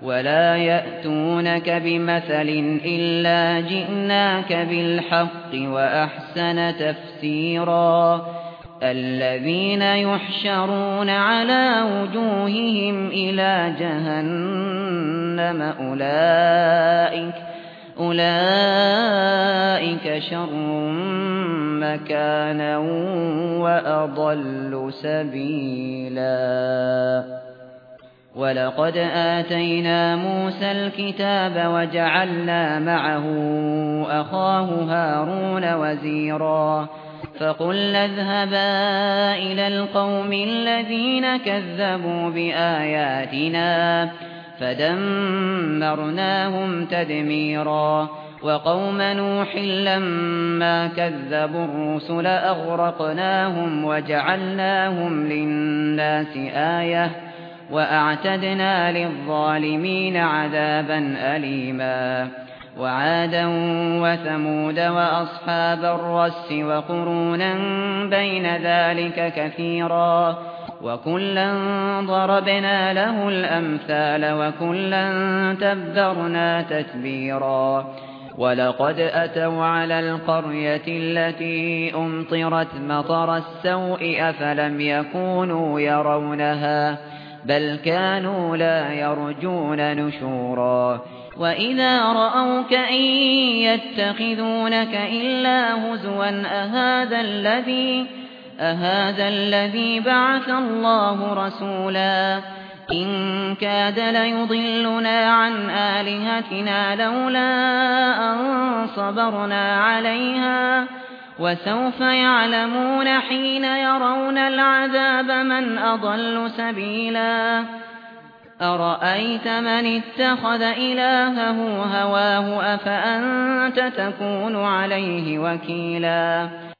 ولا يأتونك بمثل إلا جئناك بالحق وأحسن تفسيرا الذين يحشرون على وجوههم إلى جهنم أولئك شر مكانا وأضل سبيلا ولقد آتينا موسى الكتاب وجعلنا معه أخاه هارون وزيرا فقلنا اذهبا إلى القوم الذين كذبوا بآياتنا فدمرناهم تدميرا وقوم نوح لما كذبوا الرسل أغرقناهم وجعلناهم للناس آية وأعتدنا للظالمين عذابا أليما وعادا وثمود وأصحاب الرس وقرونا بين ذلك كثيرا وكلا ضربنا له الأمثال وكلا تبرنا تتبيرا ولقد أتوا على القرية التي أمطرت مطر السوء أفلم يكونوا يرونها بل كانوا لا يرجون نشورا وإذا رأوك إن يتخذونك إلا هزوا أهذا الذي بعث الله رسولا إن كاد ليضلنا عن آلهتنا لولا أن صبرنا عليها وسوف يعلمون حين يرون العذاب من أضل سبيلا أرأيت من اتخذ إلهه هواه أفأنت تكون عليه وكيلا